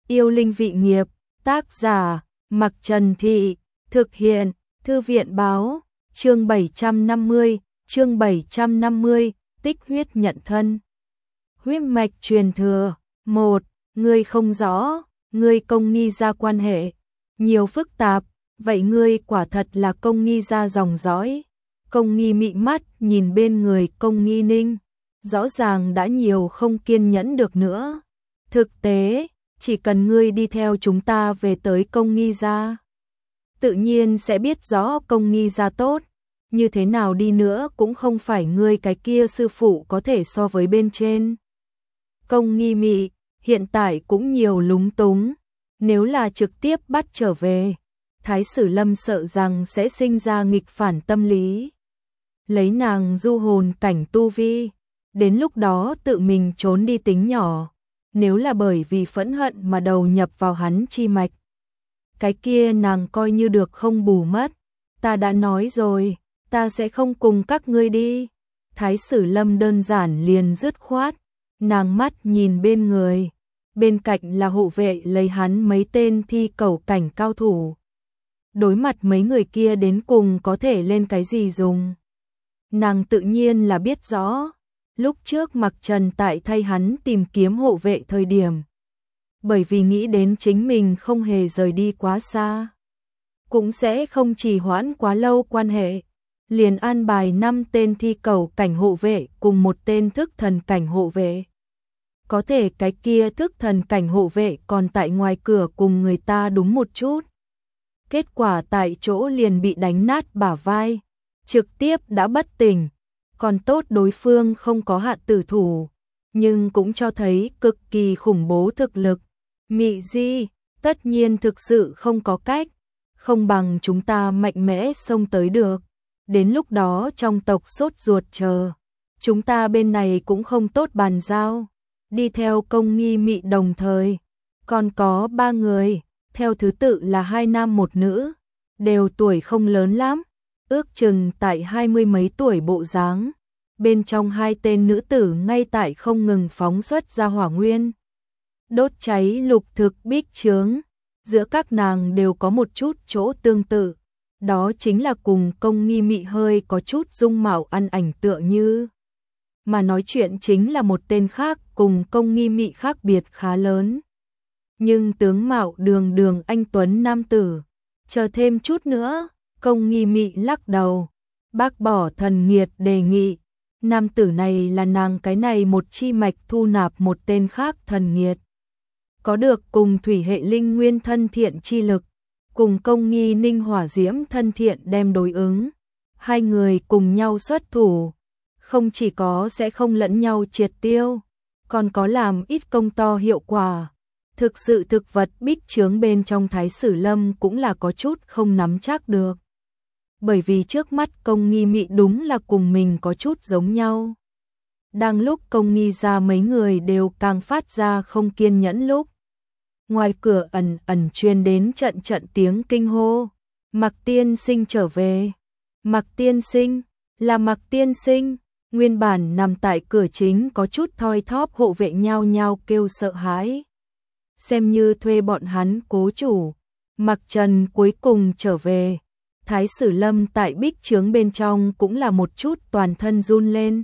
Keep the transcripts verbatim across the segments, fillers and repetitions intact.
Yêu linh vị nghiệp, tác giả, Mặc Trần Thị, thực hiện, Thư viện báo, chương bảy trăm năm mươi, chương bảy trăm năm mươi, tích huyết nhận thân. Huyết mạch truyền thừa, một, ngươi không rõ, ngươi công nghi ra quan hệ, nhiều phức tạp, vậy ngươi quả thật là công nghi ra dòng dõi. Công nghi mị mắt nhìn bên người công nghi ninh, rõ ràng đã nhiều không kiên nhẫn được nữa. Thực tế, chỉ cần ngươi đi theo chúng ta về tới công nghi gia, tự nhiên sẽ biết rõ công nghi gia tốt, như thế nào đi nữa cũng không phải ngươi cái kia sư phụ có thể so với bên trên. Công nghi mị, hiện tại cũng nhiều lúng túng, nếu là trực tiếp bắt trở về, Thái Sử Lâm sợ rằng sẽ sinh ra nghịch phản tâm lý. Lấy nàng du hồn cảnh tu vi, đến lúc đó tự mình trốn đi tính nhỏ, nếu là bởi vì phẫn hận mà đầu nhập vào hắn chi mạch, cái kia nàng coi như được không bù mất. Ta đã nói rồi, ta sẽ không cùng các ngươi đi. Thái Sử Lâm đơn giản liền dứt khoát, nàng mắt nhìn bên người, bên cạnh là hộ vệ lấy hắn mấy tên thi cẩu cảnh cao thủ. Đối mặt mấy người kia đến cùng có thể lên cái gì dùng. Nàng tự nhiên là biết rõ, lúc trước Mặc Trần tại thay hắn tìm kiếm hộ vệ thời điểm, bởi vì nghĩ đến chính mình không hề rời đi quá xa, cũng sẽ không trì hoãn quá lâu quan hệ, liền an bài năm tên thi cẩu cảnh hộ vệ cùng một tên thức thần cảnh hộ vệ. Có thể cái kia thức thần cảnh hộ vệ còn tại ngoài cửa cùng người ta đúng một chút. Kết quả tại chỗ liền bị đánh nát bả vai, trực tiếp đã bất tỉnh. Còn tốt đối phương không có hạ tử thủ, nhưng cũng cho thấy cực kỳ khủng bố thực lực. Mị Di, tất nhiên thực sự không có cách, không bằng chúng ta mạnh mẽ xông tới được. Đến lúc đó trong tộc sốt ruột chờ, chúng ta bên này cũng không tốt bàn giao. Đi theo công nghi mị đồng thời, còn có ba người, theo thứ tự là hai nam một nữ, đều tuổi không lớn lắm, ước chừng tại hai mươi mấy tuổi bộ dáng. Bên trong hai tên nữ tử ngay tại không ngừng phóng xuất ra hỏa nguyên, đốt cháy lục thực bích chướng. Giữa các nàng đều có một chút chỗ tương tự, đó chính là cùng công nghi mị hơi có chút dung mạo ăn ảnh tựa như. Mà nói chuyện chính là một tên khác cùng công nghi mị khác biệt khá lớn. Nhưng tướng mạo đường đường anh tuấn nam tử, chờ thêm chút nữa. Công nghi mị lắc đầu, bác bỏ thần nghiệt đề nghị. Nam tử này là nàng cái này một chi mạch thu nạp một tên khác thần nghiệt, có được cùng thủy hệ linh nguyên thân thiện chi lực, cùng công nghi ninh hỏa diễm thân thiện đem đối ứng. Hai người cùng nhau xuất thủ, không chỉ có sẽ không lẫn nhau triệt tiêu, còn có làm ít công to hiệu quả. Thực sự thực vật bích chướng bên trong Thái Sử Lâm cũng là có chút không nắm chắc được. Bởi vì trước mắt công nghi mị đúng là cùng mình có chút giống nhau. Đang lúc công nghi ra mấy người đều càng phát ra không kiên nhẫn lúc, ngoài cửa ẩn ẩn truyền đến trận trận tiếng kinh hô. Mặc tiên sinh trở về. Mặc tiên sinh, là Mặc tiên sinh. Nguyên bản nằm tại cửa chính có chút thoi thóp hộ vệ nhao nhao kêu sợ hãi. Xem như thuê bọn hắn cố chủ, Mặc Trần cuối cùng trở về. Thái Sử Lâm tại bích chướng bên trong cũng là một chút toàn thân run lên.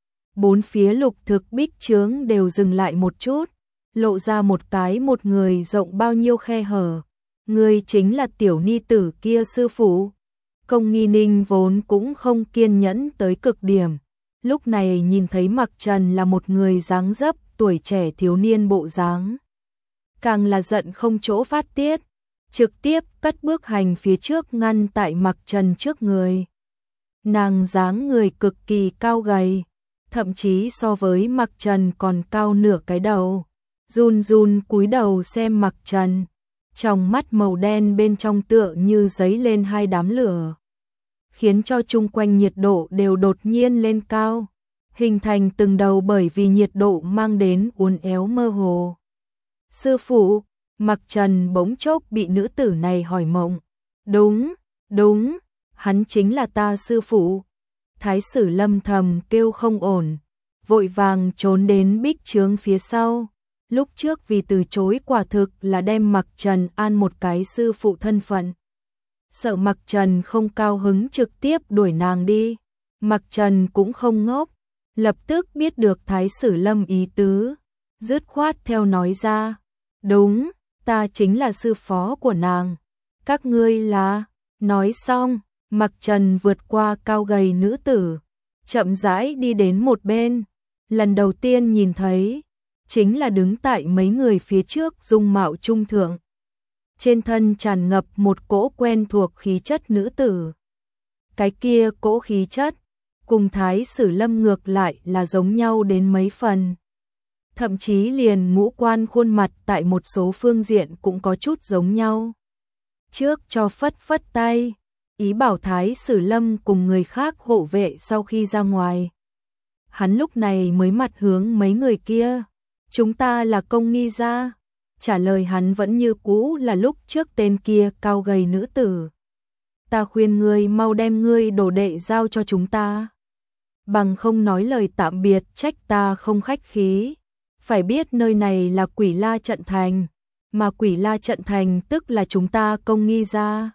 Bốn phía lục thực bích chướng đều dừng lại một chút, lộ ra một cái một người rộng bao nhiêu khe hở. Người chính là tiểu ni tử kia sư phụ. Công nghi ninh vốn cũng không kiên nhẫn tới cực điểm, lúc này nhìn thấy Mặc Trần là một người dáng dấp tuổi trẻ thiếu niên bộ dáng, càng là giận không chỗ phát tiết, trực tiếp cất bước hành phía trước ngăn tại Mặc Trần trước người. Nàng dáng người cực kỳ cao gầy, thậm chí so với Mặc Trần còn cao nửa cái đầu, run run cúi đầu xem Mặc Trần, trong mắt màu đen bên trong tựa như giấy lên hai đám lửa, khiến cho chung quanh nhiệt độ đều đột nhiên lên cao, hình thành từng đầu bởi vì nhiệt độ mang đến uốn éo mơ hồ. Sư phụ, Mặc Trần bỗng chốc bị nữ tử này hỏi mộng. Đúng, đúng, hắn chính là ta sư phụ. Thái Sử Lâm thầm kêu không ổn, vội vàng trốn đến bích chướng phía sau, lúc trước vì từ chối quả thực là đem Mặc Trần an một cái sư phụ thân phận. Sợ Mặc Trần không cao hứng trực tiếp đuổi nàng đi. Mặc Trần cũng không ngốc, lập tức biết được Thái Sử Lâm ý tứ, dứt khoát theo nói ra, đúng, ta chính là sư phó của nàng, các ngươi là, nói xong, Mặc Trần vượt qua cao gầy nữ tử, chậm rãi đi đến một bên, lần đầu tiên nhìn thấy, chính là đứng tại mấy người phía trước dung mạo trung thượng. Trên thân tràn ngập một cỗ quen thuộc khí chất nữ tử. Cái kia cỗ khí chất, cùng Thái Sử Lâm ngược lại là giống nhau đến mấy phần. Thậm chí liền ngũ quan khuôn mặt tại một số phương diện cũng có chút giống nhau. Trước cho phất phất tay, ý bảo Thái Sử Lâm cùng người khác hộ vệ sau khi ra ngoài. Hắn lúc này mới mặt hướng mấy người kia, chúng ta là Công Nghi gia. Trả lời hắn vẫn như cũ là lúc trước tên kia cao gầy nữ tử. Ta khuyên ngươi mau đem ngươi đồ đệ giao cho chúng ta. Bằng không nói lời tạm biệt trách ta không khách khí. Phải biết nơi này là Quỷ La Trận Thành, mà Quỷ La Trận Thành tức là chúng ta Công Nghi gia.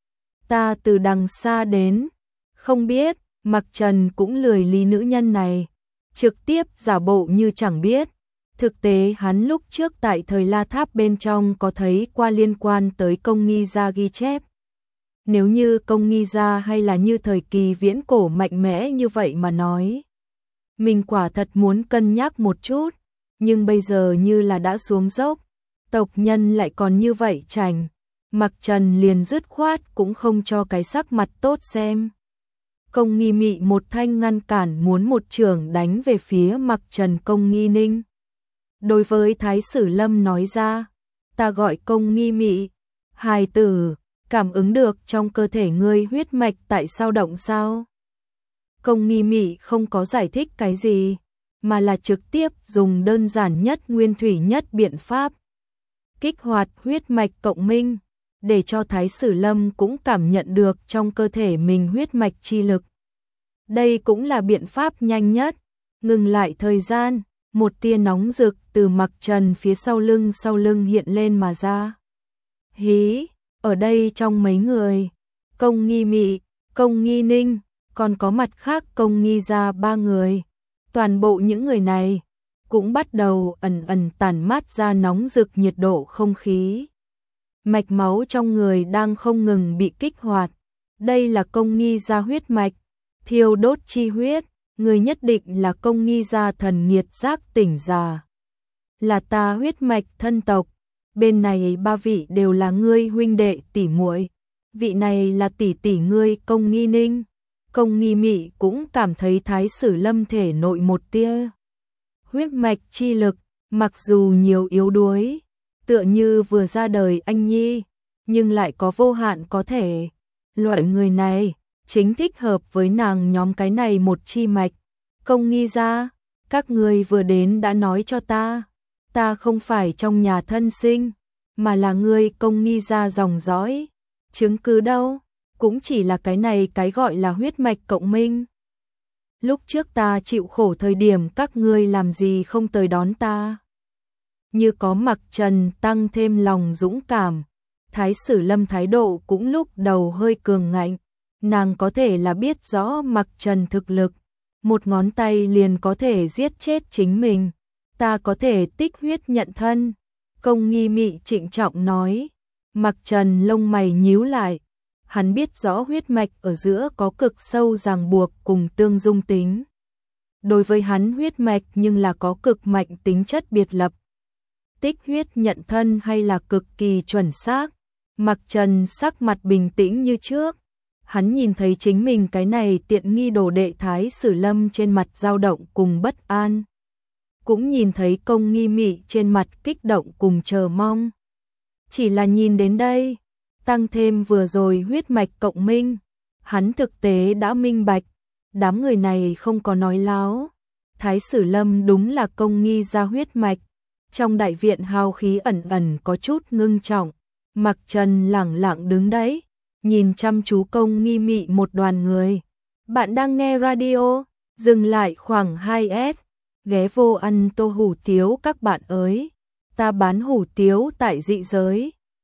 Ta từ đằng xa đến, không biết, Mặc Trần cũng lười lý nữ nhân này, trực tiếp giả bộ như chẳng biết. Thực tế hắn lúc trước tại thời La Tháp bên trong có thấy qua liên quan tới Công Nghi gia ghi chép. Nếu như Công Nghi gia hay là như thời kỳ viễn cổ mạnh mẽ như vậy mà nói, mình quả thật muốn cân nhắc một chút, nhưng bây giờ như là đã xuống dốc, tộc nhân lại còn như vậy chảnh, Mặc Trần liền dứt khoát cũng không cho cái sắc mặt tốt xem. Công Nghi Mị một thanh ngăn cản muốn một chưởng đánh về phía Mặc Trần. Công Nghi Ninh đối với Thái Sử Lâm nói ra, ta gọi Công Nghi Mị, hài tử, cảm ứng được trong cơ thể ngươi huyết mạch tại sao động sao? Công Nghi Mị không có giải thích cái gì, mà là trực tiếp dùng đơn giản nhất nguyên thủy nhất biện pháp. Kích hoạt huyết mạch cộng minh, để cho Thái Sử Lâm cũng cảm nhận được trong cơ thể mình huyết mạch chi lực. Đây cũng là biện pháp nhanh nhất, ngừng lại thời gian. Một tia nóng rực từ Mặc Trần phía sau lưng sau lưng hiện lên mà ra. Hí, ở đây trong mấy người, Công Nghi Mị, Công Nghi Ninh, còn có mặt khác Công Nghi gia ba người. Toàn bộ những người này cũng bắt đầu ẩn ẩn tản mát ra nóng rực nhiệt độ không khí. Mạch máu trong người đang không ngừng bị kích hoạt. Đây là Công Nghi gia huyết mạch, thiêu đốt chi huyết. Người nhất định là Công Nghi gia thần nghiệt giác tỉnh già. Là ta huyết mạch thân tộc, bên này ba vị đều là ngươi huynh đệ tỷ muội. Vị này là tỷ tỷ ngươi Công Nghi Ninh. Công Nghi Mị cũng cảm thấy Thái Sử Lâm thể nội một tia huyết mạch chi lực, mặc dù nhiều yếu đuối, tựa như vừa ra đời anh nhi, nhưng lại có vô hạn có thể. Loại người này chính thích hợp với nàng nhóm cái này một chi mạch. Công Nghi gia, các ngươi vừa đến đã nói cho ta, ta không phải trong nhà thân sinh, mà là ngươi Công Nghi gia dòng dõi. Chứng cứ đâu? Cũng chỉ là cái này cái gọi là huyết mạch cộng minh. Lúc trước ta chịu khổ thời điểm các ngươi làm gì không tới đón ta? Như có Mặc Trần tăng thêm lòng dũng cảm, Thái Sử Lâm thái độ cũng lúc đầu hơi cường ngạnh. Nàng có thể là biết rõ Mặc Trần thực lực, một ngón tay liền có thể giết chết chính mình. Ta có thể tích huyết nhận thân. Công Nghi Mị trịnh trọng nói. Mặc Trần lông mày nhíu lại. Hắn biết rõ huyết mạch ở giữa có cực sâu ràng buộc cùng tương dung tính. Đối với hắn huyết mạch nhưng là có cực mạnh tính chất biệt lập. Tích huyết nhận thân hay là cực kỳ chuẩn xác. Mặc Trần sắc mặt bình tĩnh như trước. Hắn nhìn thấy chính mình cái này tiện nghi đồ đệ Thái Sử Lâm trên mặt dao động cùng bất an. Cũng nhìn thấy Công Nghi Mị trên mặt kích động cùng chờ mong. Chỉ là nhìn đến đây, tăng thêm vừa rồi huyết mạch cộng minh, hắn thực tế đã minh bạch, đám người này không có nói láo. Thái Sử Lâm đúng là Công Nghi gia huyết mạch. Trong đại viện hào khí ẩn ẩn có chút ngưng trọng, Mặc Trần lẳng lặng đứng đấy, nhìn chăm chú Công Nghi Mị một đoàn người. Bạn đang nghe radio, dừng lại khoảng hai s, ghé vô ăn tô hủ tiếu các bạn ơi. ta bán hủ tiếu tại dị giới.